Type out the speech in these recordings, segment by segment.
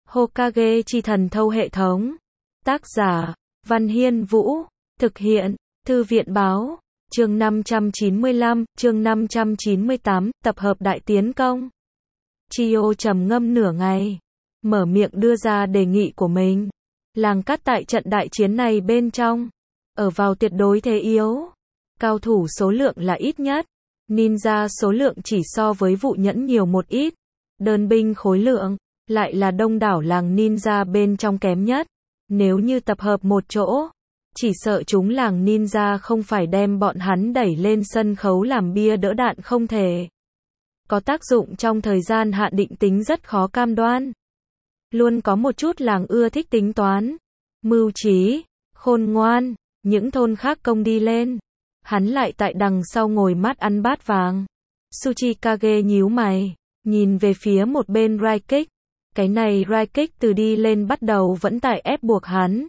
Hokage chi thần thâu hệ thống. Tác giả, Văn Hiên Vũ. Thực hiện, Thư viện báo. Chương 595, chương 598, tập hợp đại tiến công. Chiyo trầm ngâm nửa ngày, mở miệng đưa ra đề nghị của mình. Làng cát tại trận đại chiến này bên trong, ở vào tuyệt đối thế yếu. Cao thủ số lượng là ít nhất, ninja số lượng chỉ so với vụ nhẫn nhiều một ít. Đơn binh khối lượng, lại là đông đảo làng ninja bên trong kém nhất. Nếu như tập hợp một chỗ, chỉ sợ chúng làng ninja không phải đem bọn hắn đẩy lên sân khấu làm bia đỡ đạn không thể. Có tác dụng trong thời gian hạn định tính rất khó cam đoan. Luôn có một chút làng ưa thích tính toán, mưu trí, khôn ngoan, những thôn khác công đi lên. Hắn lại tại đằng sau ngồi mắt ăn bát vàng. Tsuchikage nhíu mày, nhìn về phía một bên Raikik. Cái này Raikik từ đi lên bắt đầu vẫn tại ép buộc hắn.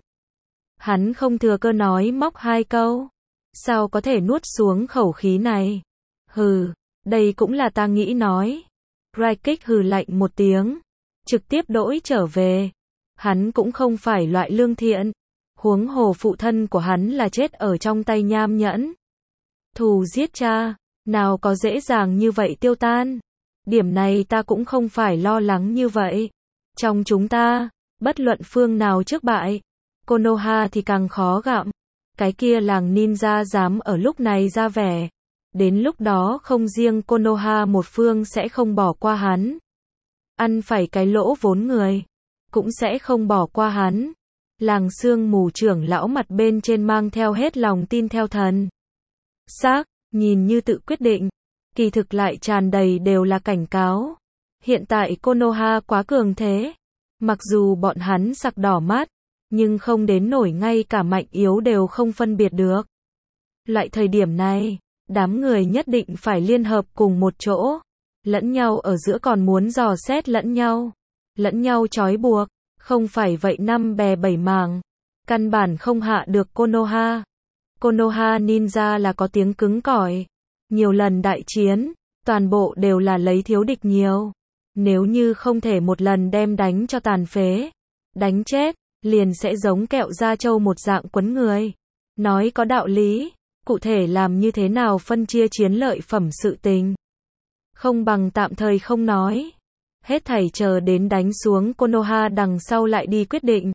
Hắn không thừa cơ nói móc hai câu. Sao có thể nuốt xuống khẩu khí này? Hừ, đây cũng là ta nghĩ nói. Raikik hừ lạnh một tiếng, trực tiếp đỗi trở về. Hắn cũng không phải loại lương thiện. Huống hồ phụ thân của hắn là chết ở trong tay nham nhẫn. Thù giết cha, nào có dễ dàng như vậy tiêu tan. Điểm này ta cũng không phải lo lắng như vậy. Trong chúng ta, bất luận phương nào trước bại, Konoha thì càng khó gặm. Cái kia làng ninja dám ở lúc này ra vẻ. Đến lúc đó không riêng Konoha một phương sẽ không bỏ qua hắn. Ăn phải cái lỗ vốn người, cũng sẽ không bỏ qua hắn. Làng sương mù trưởng lão mặt bên trên mang theo hết lòng tin theo thần xác, nhìn như tự quyết định, kỳ thực lại tràn đầy đều là cảnh cáo. Hiện tại Konoha quá cường thế, mặc dù bọn hắn sặc đỏ mắt, nhưng không đến nổi ngay cả mạnh yếu đều không phân biệt được. Loại thời điểm này, đám người nhất định phải liên hợp cùng một chỗ, lẫn nhau ở giữa còn muốn dò xét lẫn nhau trói buộc, không phải vậy năm bè bảy mảng, căn bản không hạ được Konoha. Konoha ninja là có tiếng cứng cỏi, nhiều lần đại chiến, toàn bộ đều là lấy thiếu địch nhiều. Nếu như không thể một lần đem đánh cho tàn phế, đánh chết, liền sẽ giống kẹo da trâu một dạng quấn người. Nói có đạo lý, cụ thể làm như thế nào phân chia chiến lợi phẩm sự tình. Không bằng tạm thời không nói. Hết thảy chờ đến đánh xuống Konoha đằng sau lại đi quyết định.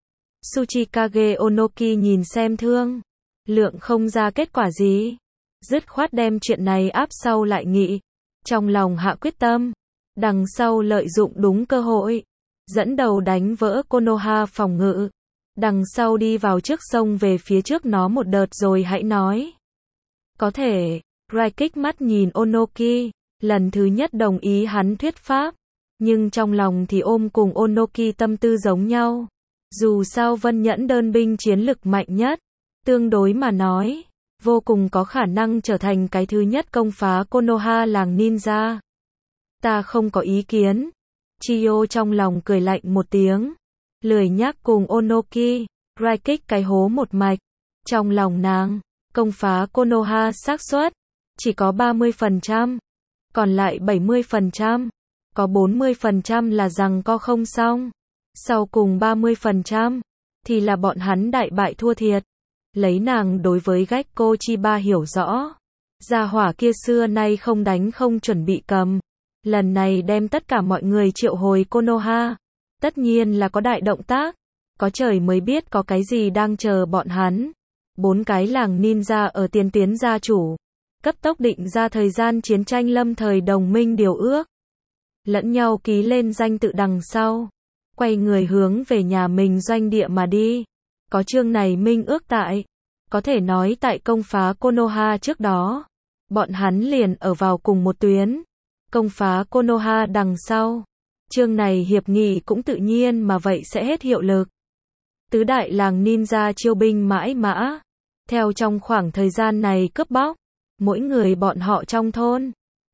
Tsuchikage Onoki nhìn xem thương lượng không ra kết quả gì, dứt khoát đem chuyện này áp sau lại nghị. Trong lòng hạ quyết tâm, đằng sau lợi dụng đúng cơ hội, dẫn đầu đánh vỡ Konoha phòng ngự. Đằng sau đi vào trước sông về phía trước nó một đợt rồi hãy nói. Có thể, Raikik mắt nhìn Onoki, lần thứ nhất đồng ý hắn thuyết pháp. Nhưng trong lòng thì ôm cùng Onoki tâm tư giống nhau. Dù sao Vân Nhẫn đơn binh chiến lực mạnh nhất, tương đối mà nói, vô cùng có khả năng trở thành cái thứ nhất công phá Konoha làng ninja. Ta không có ý kiến. Chiyo trong lòng cười lạnh một tiếng, lười nhác cùng Onoki, Raikik cái hố một mạch. Trong lòng nàng, công phá Konoha xác suất chỉ có 30%, còn lại 70%. Có 40% là rằng co không xong. Sau cùng 30% thì là bọn hắn đại bại thua thiệt. Lấy nàng đối với Gekko Chiba hiểu rõ. Gia hỏa kia xưa nay không đánh không chuẩn bị cầm. Lần này đem tất cả mọi người triệu hồi Konoha. Tất nhiên là có đại động tác. Có trời mới biết có cái gì đang chờ bọn hắn. 4 cái làng ninja ở tiền tuyến gia chủ. Cấp tốc định ra thời gian chiến tranh lâm thời đồng minh điều ước. Lẫn nhau ký lên danh tự đằng sau, quay người hướng về nhà mình doanh địa mà đi. Có chương này minh ước tại, có thể nói tại công phá Konoha trước đó, bọn hắn liền ở vào cùng một tuyến. Công phá Konoha đằng sau, chương này hiệp nghị cũng tự nhiên mà vậy sẽ hết hiệu lực. Tứ đại làng ninja chiêu binh mãi mã, theo trong khoảng thời gian này cướp bóc, mỗi người bọn họ trong thôn.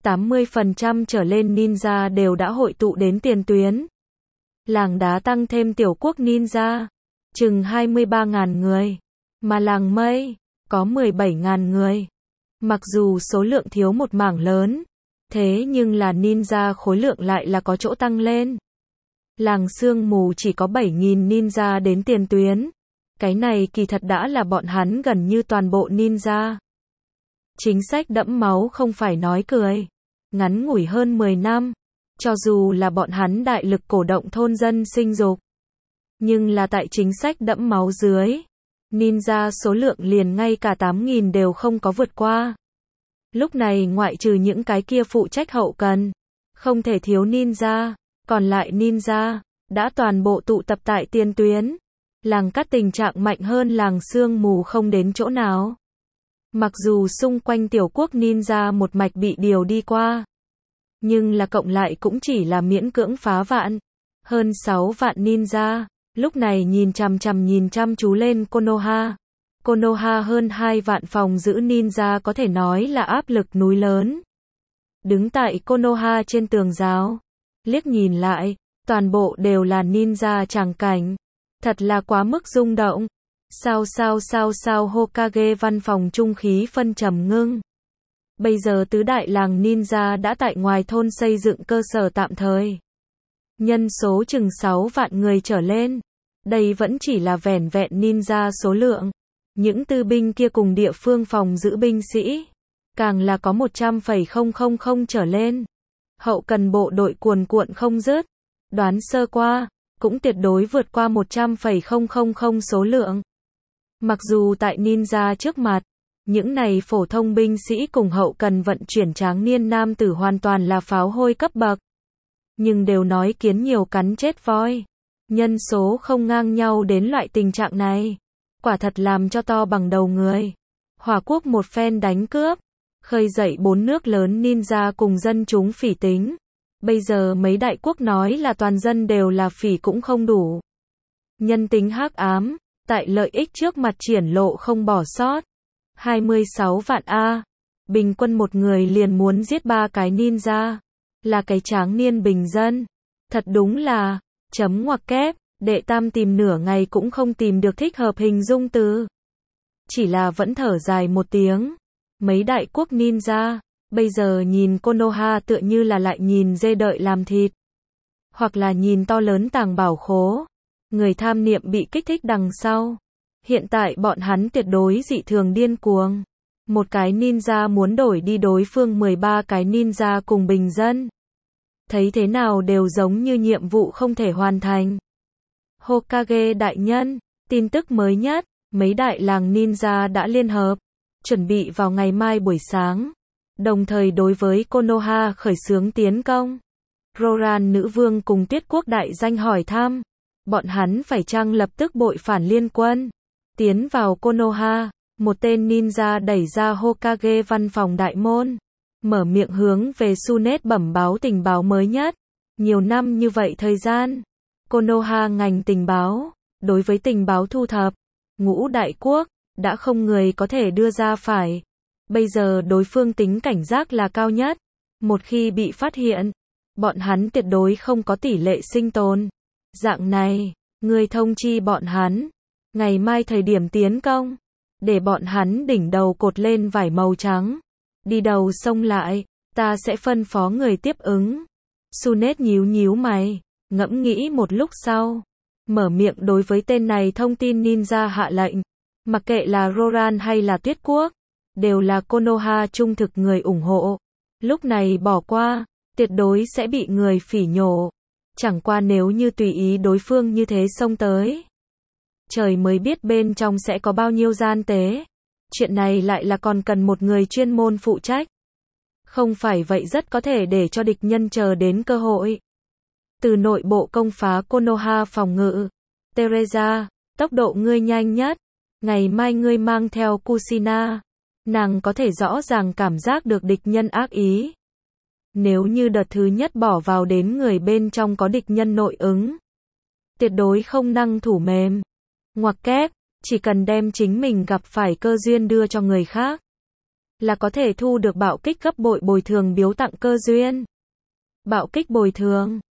80% trở lên ninja đều đã hội tụ đến tiền tuyến. Làng đá tăng thêm tiểu quốc ninja, chừng 23.000 người, mà làng mây, có 17.000 người. Mặc dù số lượng thiếu một mảng lớn, thế nhưng là ninja khối lượng lại là có chỗ tăng lên. Làng sương mù chỉ có 7.000 ninja đến tiền tuyến. Cái này kỳ thật đã là bọn hắn gần như toàn bộ ninja. Chính sách đẫm máu không phải nói cười. Ngắn ngủi hơn 10 năm, cho dù là bọn hắn đại lực cổ động thôn dân sinh dục, nhưng là tại chính sách đẫm máu dưới, ninja số lượng liền ngay cả 8.000 đều không có vượt qua. Lúc này ngoại trừ những cái kia phụ trách hậu cần, không thể thiếu ninja, còn lại ninja đã toàn bộ tụ tập tại tiền tuyến. Làng cắt tình trạng mạnh hơn làng sương mù không đến chỗ nào. Mặc dù xung quanh tiểu quốc ninja một mạch bị điều đi qua, nhưng là cộng lại cũng chỉ là miễn cưỡng phá vạn. Hơn 6 vạn ninja, lúc này nhìn chăm chú lên Konoha. Konoha hơn 2 vạn phòng giữ ninja có thể nói là áp lực núi lớn. Đứng tại Konoha trên tường giáo, liếc nhìn lại, toàn bộ đều là ninja tràng cảnh. Thật là quá mức rung động. Sao Hokage văn phòng trung khí phân trầm ngưng. Bây giờ tứ đại làng ninja đã tại ngoài thôn xây dựng cơ sở tạm thời. Nhân số chừng 6 vạn người trở lên. Đây vẫn chỉ là vẻn vẹn ninja số lượng. Những tư binh kia cùng địa phương phòng giữ binh sĩ, càng là có 100,000 trở lên. Hậu cần bộ đội cuồn cuộn không dứt. Đoán sơ qua, cũng tuyệt đối vượt qua 100,000 số lượng. Mặc dù tại ninja trước mặt, những này phổ thông binh sĩ cùng hậu cần vận chuyển tráng niên nam tử hoàn toàn là pháo hôi cấp bậc. Nhưng đều nói kiến nhiều cắn chết voi. Nhân số không ngang nhau đến loại tình trạng này. Quả thật làm cho to bằng đầu người. Hỏa quốc một phen đánh cướp, khơi dậy 4 nước lớn ninja cùng dân chúng phỉ tính. Bây giờ mấy đại quốc nói là toàn dân đều là phỉ cũng không đủ. Nhân tính hắc ám, tại lợi ích trước mặt triển lộ không bỏ sót. 26 vạn A. Bình quân một người liền muốn giết 3 cái ninja. Là cái tráng niên bình dân. Thật đúng là, chấm ngoặc kép, đệ tam tìm nửa ngày cũng không tìm được thích hợp hình dung từ. Chỉ là vẫn thở dài một tiếng. Mấy đại quốc ninja, bây giờ nhìn Konoha tựa như là lại nhìn dê đợi làm thịt. Hoặc là nhìn to lớn tàng bảo khố. Người tham niệm bị kích thích đằng sau. Hiện tại bọn hắn tuyệt đối dị thường điên cuồng. Một cái ninja muốn đổi đi đối phương 13 cái ninja cùng bình dân. Thấy thế nào đều giống như nhiệm vụ không thể hoàn thành. Hokage đại nhân, tin tức mới nhất, mấy đại làng ninja đã liên hợp, chuẩn bị vào ngày mai buổi sáng, đồng thời đối với Konoha khởi xướng tiến công. Roran nữ vương cùng Tuyết quốc đại danh hỏi thăm, bọn hắn phải chăng lập tức bội phản liên quân, tiến vào Konoha. Một tên ninja đẩy ra Hokage văn phòng đại môn, mở miệng hướng về Sunet bẩm báo tình báo mới nhất. Nhiều năm như vậy thời gian, Konoha ngành tình báo, đối với tình báo thu thập, ngũ đại quốc, đã không người có thể đưa ra phải. Bây giờ đối phương tính cảnh giác là cao nhất. Một khi bị phát hiện, bọn hắn tuyệt đối không có tỷ lệ sinh tồn. Dạng này, người thông chi bọn hắn, ngày mai thời điểm tiến công, để bọn hắn đỉnh đầu cột lên vải màu trắng, đi đầu sông lại, ta sẽ phân phó người tiếp ứng. Sunet nhíu mày, ngẫm nghĩ một lúc sau, mở miệng đối với tên này thông tin ninja hạ lệnh. Mặc kệ là Roran hay là Tuyết quốc, đều là Konoha trung thực người ủng hộ. Lúc này bỏ qua, tuyệt đối sẽ bị người phỉ nhổ. Chẳng qua nếu như tùy ý đối phương như thế xông tới, trời mới biết bên trong sẽ có bao nhiêu gian tế. Chuyện này lại là còn cần một người chuyên môn phụ trách. Không phải vậy rất có thể để cho địch nhân chờ đến cơ hội. Từ nội bộ công phá Konoha phòng ngự. Teresa, tốc độ ngươi nhanh nhất. Ngày mai ngươi mang theo Kushina. Nàng có thể rõ ràng cảm giác được địch nhân ác ý. Nếu như đợt thứ nhất bỏ vào đến người bên trong có địch nhân nội ứng, tuyệt đối không năng thủ mềm. Ngoặc kép, chỉ cần đem chính mình gặp phải cơ duyên đưa cho người khác, là có thể thu được bạo kích gấp bội bồi thường biếu tặng cơ duyên. Bạo kích bồi thường,